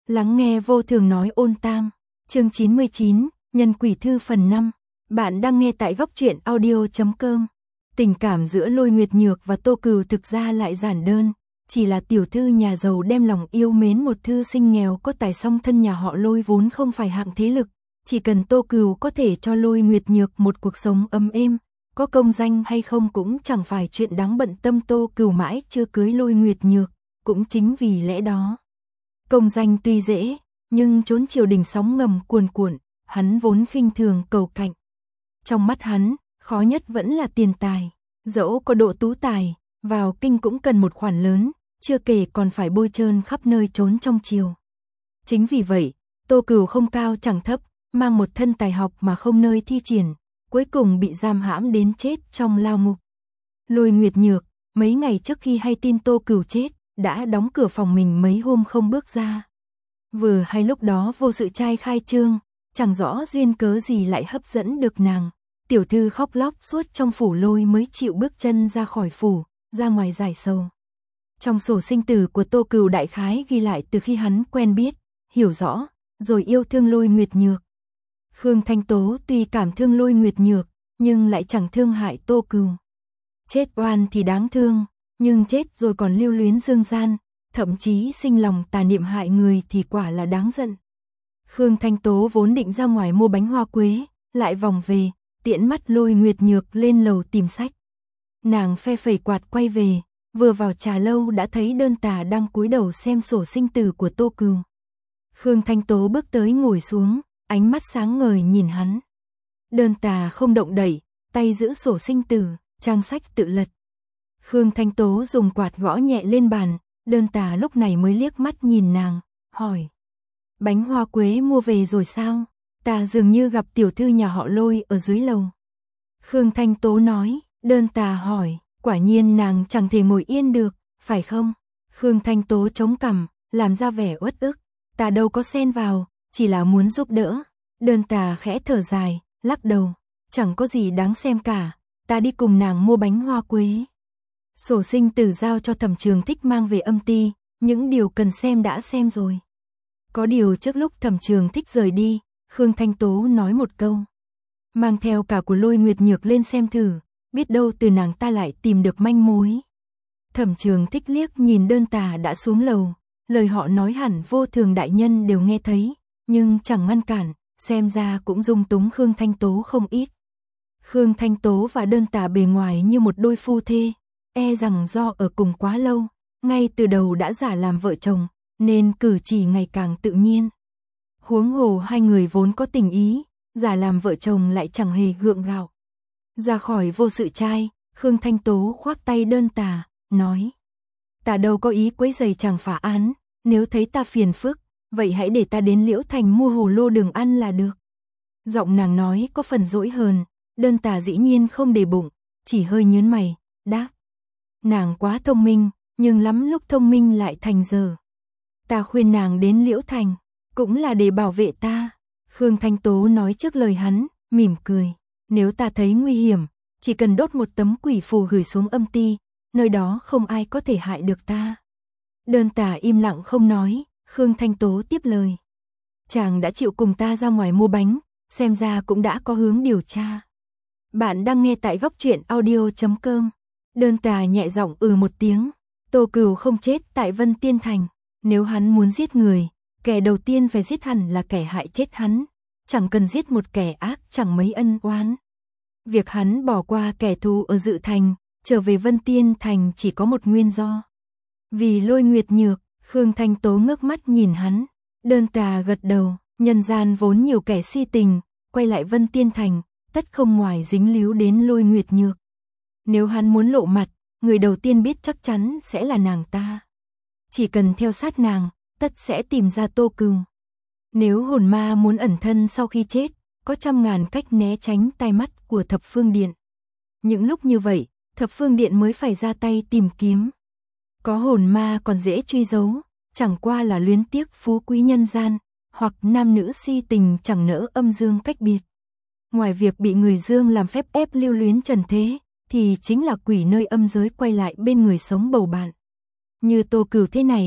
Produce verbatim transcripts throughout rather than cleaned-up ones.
Lắng nghe vô thường nói ôn tam, chương chín mươi chín, Nhân quỷ thư phần năm. Bạn đang nghe tại góc truyện audio chấm com. Tình cảm giữa Lôi Nguyệt Nhược và Tô Cừu thực ra lại giản đơn, chỉ là tiểu thư nhà giàu đem lòng yêu mến một thư sinh nghèo có tài, song thân nhà họ Lôi vốn không phải hạng thế lực, chỉ cần Tô Cừu có thể cho Lôi Nguyệt Nhược một cuộc sống ấm êm, có công danh hay không cũng chẳng phải chuyện đáng bận tâm. Tô Cừu mãi chưa cưới Lôi Nguyệt Nhược, cũng chính vì lẽ đó. Công danh tuy dễ, nhưng trốn triều đình sóng ngầm cuồn cuộn, hắn vốn khinh thường cầu cạnh. Trong mắt hắn, khó nhất vẫn là tiền tài, dẫu có độ tú tài, vào kinh cũng cần một khoản lớn, chưa kể còn phải bôi trơn khắp nơi trốn trong triều. Chính vì vậy, Tô Cừu không cao chẳng thấp, mang một thân tài học mà không nơi thi triển, cuối cùng bị giam hãm đến chết trong lao ngục. Lôi Nguyệt Nhược, mấy ngày trước khi hay tin Tô Cừu chết, đã đóng cửa phòng mình mấy hôm không bước ra. Vừa hay lúc đó vô sự trai khai trương, chẳng rõ duyên cớ gì lại hấp dẫn được nàng. Tiểu thư khóc lóc suốt trong phủ Lôi mới chịu bước chân ra khỏi phủ, ra ngoài giải sầu. Trong sổ sinh tử của Tô Cừu đại khái ghi lại từ khi hắn quen biết, hiểu rõ, rồi yêu thương Lôi Nguyệt Nhược. Khương Thanh Tố tuy cảm thương Lôi Nguyệt Nhược, nhưng lại chẳng thương hại Tô Cừu. Chết oan thì đáng thương, nhưng chết rồi còn lưu luyến dương gian, thậm chí sinh lòng tà niệm hại người thì quả là đáng giận. Khương Thanh Tố vốn định ra ngoài mua bánh hoa quế, lại vòng về, tiễn mắt Lôi Nguyệt Nhược lên lầu tìm sách. Nàng phe phẩy quạt quay về, vừa vào trà lâu đã thấy Đơn Tà đang cúi đầu xem sổ sinh tử của Tô Cừu. Khương Thanh Tố bước tới ngồi xuống, ánh mắt sáng ngời nhìn hắn. Đơn Tà không động đậy, tay giữ sổ sinh tử, trang sách tự lật. Khương Thanh Tố dùng quạt gõ nhẹ lên bàn, Đơn Tà lúc này mới liếc mắt nhìn nàng, hỏi. Bánh hoa quế mua về rồi sao? Ta dường như gặp tiểu thư nhà họ Lôi ở dưới lầu. Khương Thanh Tố nói, Đơn Tà hỏi, quả nhiên nàng chẳng thể ngồi yên được, phải không? Khương Thanh Tố chống cằm, làm ra vẻ uất ức, ta đâu có xen vào, chỉ là muốn giúp đỡ. Đơn Tà khẽ thở dài, lắc đầu, chẳng có gì đáng xem cả, ta đi cùng nàng mua bánh hoa quế. Sổ sinh tử giao cho Thẩm Trường Thích mang về âm ty, những điều cần xem đã xem rồi. Có điều trước lúc Thẩm Trường Thích rời đi, Khương Thanh Tố nói một câu. Mang theo cả của Lôi Nguyệt Nhược lên xem thử, biết đâu từ nàng ta lại tìm được manh mối. Thẩm Trường Thích liếc nhìn Đơn Tà đã xuống lầu, lời họ nói hẳn vô thường đại nhân đều nghe thấy, nhưng chẳng ngăn cản, xem ra cũng dung túng Khương Thanh Tố không ít. Khương Thanh Tố và Đơn Tà bề ngoài như một đôi phu thê, e rằng do ở cùng quá lâu, ngay từ đầu đã giả làm vợ chồng, nên cử chỉ ngày càng tự nhiên. Huống hồ hai người vốn có tình ý, giả làm vợ chồng lại chẳng hề gượng gạo. Ra khỏi vô sự trai, Khương Thanh Tố khoác tay Đơn Tà, nói. Ta đâu có ý quấy rầy chàng phá án, nếu thấy ta phiền phức, vậy hãy để ta đến Liễu Thành mua hồ lô đường ăn là được. Giọng nàng nói có phần dỗi hờn, Đơn Tà dĩ nhiên không để bụng, chỉ hơi nhớn mày, đáp. Nàng quá thông minh, nhưng lắm lúc thông minh lại thành dở. Ta khuyên nàng đến Liễu Thành, cũng là để bảo vệ ta. Khương Thanh Tố nói trước lời hắn, mỉm cười. Nếu ta thấy nguy hiểm, chỉ cần đốt một tấm quỷ phù gửi xuống âm ty, nơi đó không ai có thể hại được ta. Đơn Tà im lặng không nói, Khương Thanh Tố tiếp lời. Chàng đã chịu cùng ta ra ngoài mua bánh, xem ra cũng đã có hướng điều tra. Bạn đang nghe tại góc truyện audio chấm com. Đơn Tà nhẹ giọng ừ một tiếng. Tô Cừu không chết tại Vân Tiên Thành. Nếu hắn muốn giết người, kẻ đầu tiên phải giết hẳn là kẻ hại chết hắn. Chẳng cần giết một kẻ ác chẳng mấy ân oán. Việc hắn bỏ qua kẻ thù ở Dự Thành, trở về Vân Tiên Thành chỉ có một nguyên do. Vì Lôi Nguyệt Nhược. Khương Thanh Tố ngước mắt nhìn hắn. Đơn Tà gật đầu. Nhân gian vốn nhiều kẻ si tình, quay lại Vân Tiên Thành, tất không ngoài dính líu đến Lôi Nguyệt Nhược. Nếu hắn muốn lộ mặt, người đầu tiên biết chắc chắn sẽ là nàng ta. Chỉ cần theo sát nàng, tất sẽ tìm ra Tô Cừu. Nếu hồn ma muốn ẩn thân sau khi chết, có trăm ngàn cách né tránh tai mắt của Thập Phương Điện. Những lúc như vậy, Thập Phương Điện mới phải ra tay tìm kiếm. Có hồn ma còn dễ truy dấu, chẳng qua là luyến tiếc phú quý nhân gian, hoặc nam nữ si tình chẳng nỡ âm dương cách biệt. Ngoài việc bị người dương làm phép ép lưu luyến trần thế, thì chính là quỷ nơi âm giới quay lại bên người sống bầu bạn. Như Tô Cừu thế này,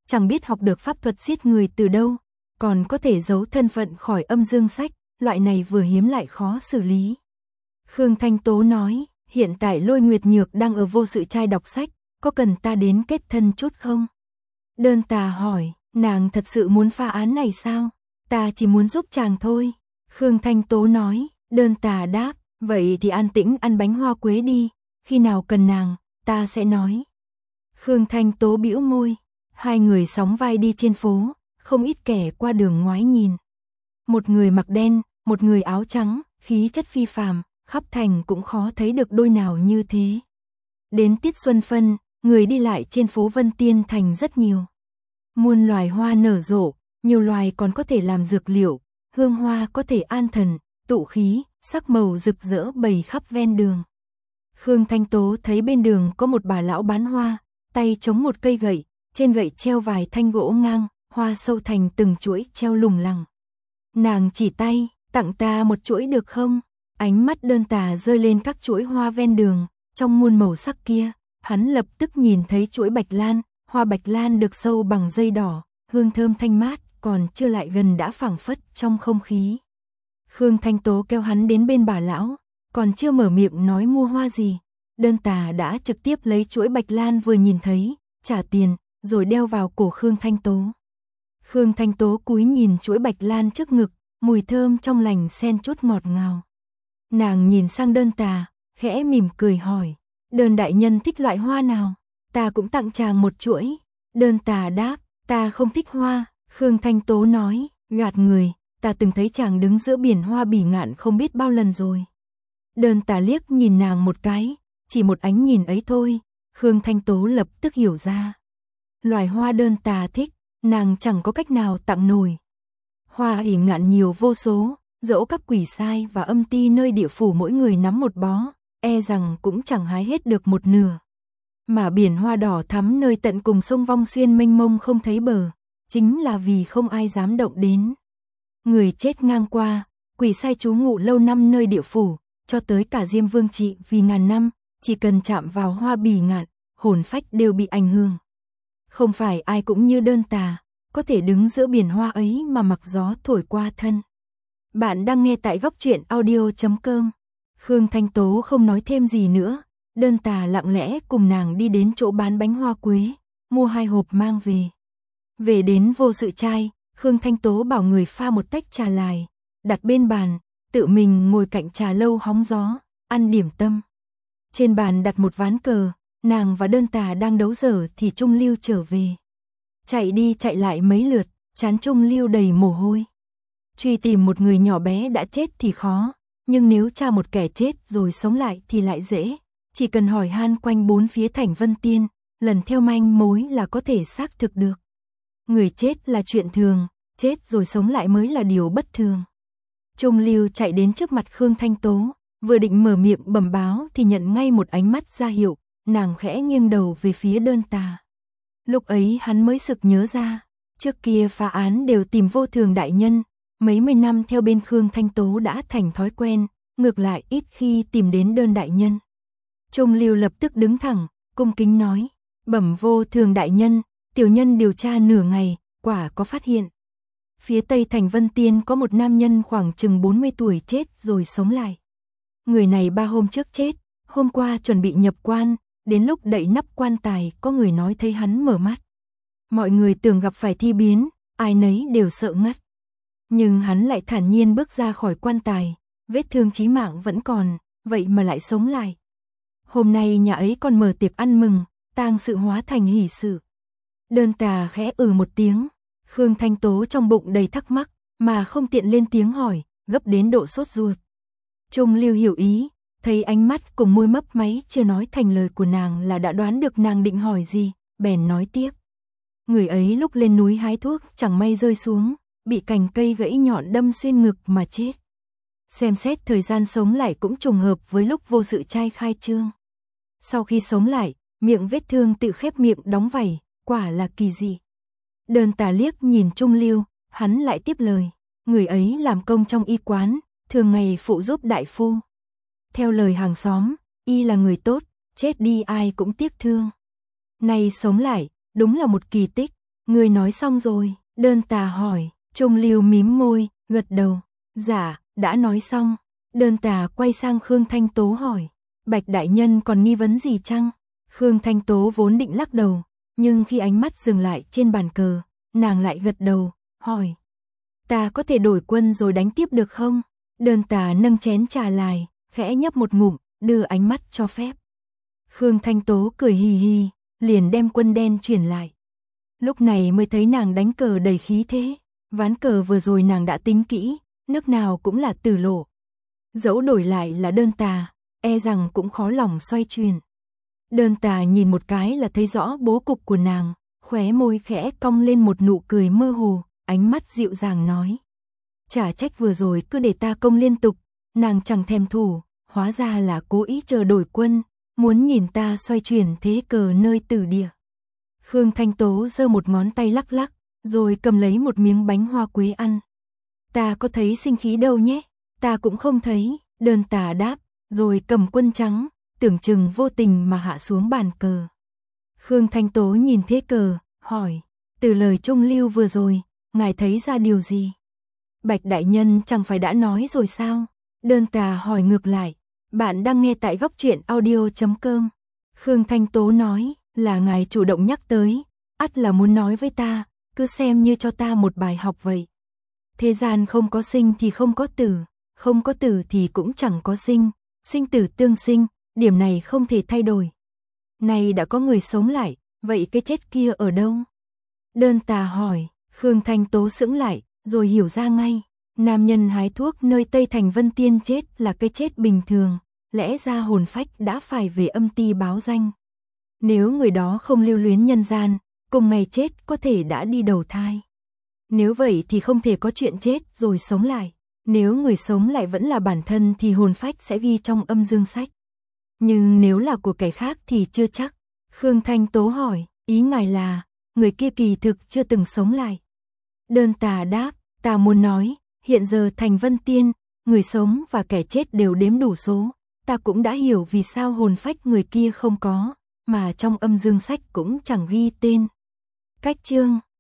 chẳng biết học được pháp thuật giết người từ đâu, còn có thể giấu thân phận khỏi âm dương sách, loại này vừa hiếm lại khó xử lý. Khương Thanh Tố nói, hiện tại Lôi Nguyệt Nhược đang ở vô sự trai đọc sách, có cần ta đến kết thân chút không? Đơn Tà hỏi, nàng thật sự muốn pha án này sao? Ta chỉ muốn giúp chàng thôi. Khương Thanh Tố nói, Đơn Tà đáp, vậy thì an tĩnh ăn bánh hoa quế đi, khi nào cần nàng, ta sẽ nói. Khương Thanh Tố bĩu môi, hai người sóng vai đi trên phố, không ít kẻ qua đường ngoái nhìn. Một người mặc đen, một người áo trắng, khí chất phi phàm, khắp thành cũng khó thấy được đôi nào như thế. Đến tiết xuân phân, người đi lại trên phố Vân Tiên Thành rất nhiều. Muôn loài hoa nở rộ, nhiều loài còn có thể làm dược liệu, hương hoa có thể an thần, tụ khí, sắc màu rực rỡ bày khắp ven đường. Khương Thanh Tố thấy bên đường có một bà lão bán hoa, tay chống một cây gậy, trên gậy treo vài thanh gỗ ngang, hoa sâu thành từng chuỗi treo lủng lẳng. Nàng chỉ tay, tặng ta một chuỗi được không? Ánh mắt Đơn Tà rơi lên các chuỗi hoa ven đường, trong muôn màu sắc kia, hắn lập tức nhìn thấy chuỗi bạch lan, hoa bạch lan được sâu bằng dây đỏ, hương thơm thanh mát, còn chưa lại gần đã phảng phất trong không khí. Khương Thanh Tố kéo hắn đến bên bà lão, còn chưa mở miệng nói mua hoa gì, Đơn Tà đã trực tiếp lấy chuỗi bạch lan vừa nhìn thấy, trả tiền, rồi đeo vào cổ Khương Thanh Tố. Khương Thanh Tố cúi nhìn chuỗi bạch lan trước ngực, mùi thơm trong lành xen chút ngọt ngào. Nàng nhìn sang Đơn Tà, khẽ mỉm cười hỏi, Đơn đại nhân thích loại hoa nào? Ta cũng tặng chàng một chuỗi. Đơn Tà đáp, ta không thích hoa. Khương Thanh Tố nói, gạt người, ta từng thấy chàng đứng giữa biển hoa bỉ ngạn không biết bao lần rồi. Đơn Tà liếc nhìn nàng một cái, chỉ một ánh nhìn ấy thôi, Khương Thanh Tố lập tức hiểu ra. Loài hoa Đơn Tà thích, nàng chẳng có cách nào tặng nổi. Hoa bỉ ngạn nhiều vô số, dẫu các quỷ sai và âm ti nơi địa phủ mỗi người nắm một bó, e rằng cũng chẳng hái hết được một nửa. Mà biển hoa đỏ thắm nơi tận cùng sông Vong Xuyên mênh mông không thấy bờ, chính là vì không ai dám động đến. Người chết ngang qua, quỷ sai trú ngụ lâu năm nơi địa phủ, cho tới cả Diêm Vương trị vì ngàn năm, chỉ cần chạm vào hoa bỉ ngạn, hồn phách đều bị ảnh hưởng. Không phải ai cũng như Đơn Tà, có thể đứng giữa biển hoa ấy mà mặc gió thổi qua thân. Bạn đang nghe tại góc truyện audio chấm com. Khương Thanh Tố không nói thêm gì nữa, Đơn Tà lặng lẽ cùng nàng đi đến chỗ bán bánh hoa quế, mua hai hộp mang về. Về đến vô sự trai, Khương Thanh Tố bảo người pha một tách trà lài, đặt bên bàn, tự mình ngồi cạnh trà lâu hóng gió, ăn điểm tâm. Trên bàn đặt một ván cờ, nàng và Đơn Tà đang đấu dở thì Trung Lưu trở về. Chạy đi chạy lại mấy lượt, trán Trung Lưu đầy mồ hôi. Truy tìm một người nhỏ bé đã chết thì khó, nhưng nếu tra một kẻ chết rồi sống lại thì lại dễ. Chỉ cần hỏi han quanh bốn phía thành Vân Tiên, lần theo manh mối là có thể xác thực được. Người chết là chuyện thường, chết rồi sống lại mới là điều bất thường. Trung Lưu chạy đến trước mặt Khương Thanh Tố, vừa định mở miệng bẩm báo thì nhận ngay một ánh mắt ra hiệu, nàng khẽ nghiêng đầu về phía Đơn Tà. Lúc ấy hắn mới sực nhớ ra, trước kia phá án đều tìm Vô Thường đại nhân, mấy mươi năm theo bên Khương Thanh Tố đã thành thói quen, ngược lại ít khi tìm đến Đơn đại nhân. Trung Lưu lập tức đứng thẳng, cung kính nói, bẩm Vô Thường đại nhân, tiểu nhân điều tra nửa ngày, quả có phát hiện. Phía tây thành Vân Tiên có một nam nhân khoảng chừng bốn mươi tuổi chết rồi sống lại. Người này ba hôm trước chết, hôm qua chuẩn bị nhập quan, đến lúc đậy nắp quan tài có người nói thấy hắn mở mắt. Mọi người tưởng gặp phải thi biến, ai nấy đều sợ ngất. Nhưng hắn lại thản nhiên bước ra khỏi quan tài, vết thương chí mạng vẫn còn, vậy mà lại sống lại. Hôm nay nhà ấy còn mở tiệc ăn mừng, tang sự hóa thành hỷ sự. Đơn Tà khẽ ừ một tiếng, Khương Thanh Tố trong bụng đầy thắc mắc, mà không tiện lên tiếng hỏi, gấp đến độ sốt ruột. Trung Lưu hiểu ý, thấy ánh mắt cùng môi mấp máy chưa nói thành lời của nàng là đã đoán được nàng định hỏi gì, bèn nói tiếp. Người ấy lúc lên núi hái thuốc chẳng may rơi xuống, bị cành cây gãy nhọn đâm xuyên ngực mà chết. Xem xét thời gian sống lại cũng trùng hợp với lúc vô sự trai khai trương. Sau khi sống lại, miệng vết thương tự khép miệng đóng vảy, quả là kỳ dị. Đơn Tà liếc nhìn Trung Lưu, hắn lại tiếp lời, người ấy làm công trong y quán, thường ngày phụ giúp đại phu. Theo lời hàng xóm, y là người tốt, chết đi ai cũng tiếc thương. Nay sống lại, đúng là một kỳ tích, Người nói xong rồi, Đơn Tà hỏi, Trung Lưu mím môi, gật đầu, dạ, đã nói xong. Đơn Tà quay sang Khương Thanh Tố hỏi, Bạch đại nhân còn nghi vấn gì chăng? Khương Thanh Tố vốn định lắc đầu, nhưng khi ánh mắt dừng lại trên bàn cờ, nàng lại gật đầu, hỏi, ta có thể đổi quân rồi đánh tiếp được không? Đơn Tà nâng chén trà lại, khẽ nhấp một ngụm, đưa ánh mắt cho phép. Khương Thanh Tố cười hì hì, liền đem quân đen chuyển lại. Lúc này mới thấy nàng đánh cờ đầy khí thế, ván cờ vừa rồi nàng đã tính kỹ, nước nào cũng là tử lộ. Dẫu đổi lại là Đơn Tà, e rằng cũng khó lòng xoay chuyển. Đơn Tà nhìn một cái là thấy rõ bố cục của nàng, khóe môi khẽ cong lên một nụ cười mơ hồ, ánh mắt dịu dàng nói. Chả trách vừa rồi cứ để ta công liên tục, nàng chẳng thèm thủ, hóa ra là cố ý chờ đổi quân, muốn nhìn ta xoay chuyển thế cờ nơi tử địa. Khương Thanh Tố giơ một ngón tay lắc lắc, rồi cầm lấy một miếng bánh hoa quế ăn. Ta có thấy sinh khí đâu nhé, ta cũng không thấy, Đơn Tà đáp, rồi cầm quân trắng, tưởng chừng vô tình mà hạ xuống bàn cờ. Khương Thanh Tố nhìn thế cờ, hỏi, từ lời Trung Lưu vừa rồi, ngài thấy ra điều gì? Bạch đại nhân chẳng phải đã nói rồi sao? Đơn Tà hỏi ngược lại, bạn đang nghe tại góc truyện audio chấm com. Khương Thanh Tố nói, là ngài chủ động nhắc tới, ắt là muốn nói với ta, cứ xem như cho ta một bài học vậy. Thế gian không có sinh thì không có tử, không có tử thì cũng chẳng có sinh, sinh tử tương sinh, điểm này không thể thay đổi. Này đã có người sống lại, vậy cái chết kia ở đâu? Đơn Tà hỏi, Khương Thanh Tố sững lại, rồi hiểu ra ngay. Nam nhân hái thuốc nơi Tây Thành Vân Tiên chết là cái chết bình thường, lẽ ra hồn phách đã phải về âm ti báo danh. Nếu người đó không lưu luyến nhân gian, cùng ngày chết có thể đã đi đầu thai. Nếu vậy thì không thể có chuyện chết rồi sống lại. Nếu người sống lại vẫn là bản thân thì hồn phách sẽ ghi trong âm dương sách. Nhưng nếu là của kẻ khác thì chưa chắc. Khương Thanh Tố hỏi, ý ngài là, người kia kỳ thực chưa từng sống lại. Đơn Tà đáp, ta muốn nói, hiện giờ Thành Vân Tiên, người sống và kẻ chết đều đếm đủ số. Ta cũng đã hiểu vì sao hồn phách người kia không có, mà trong âm dương sách cũng chẳng ghi tên. Cách chương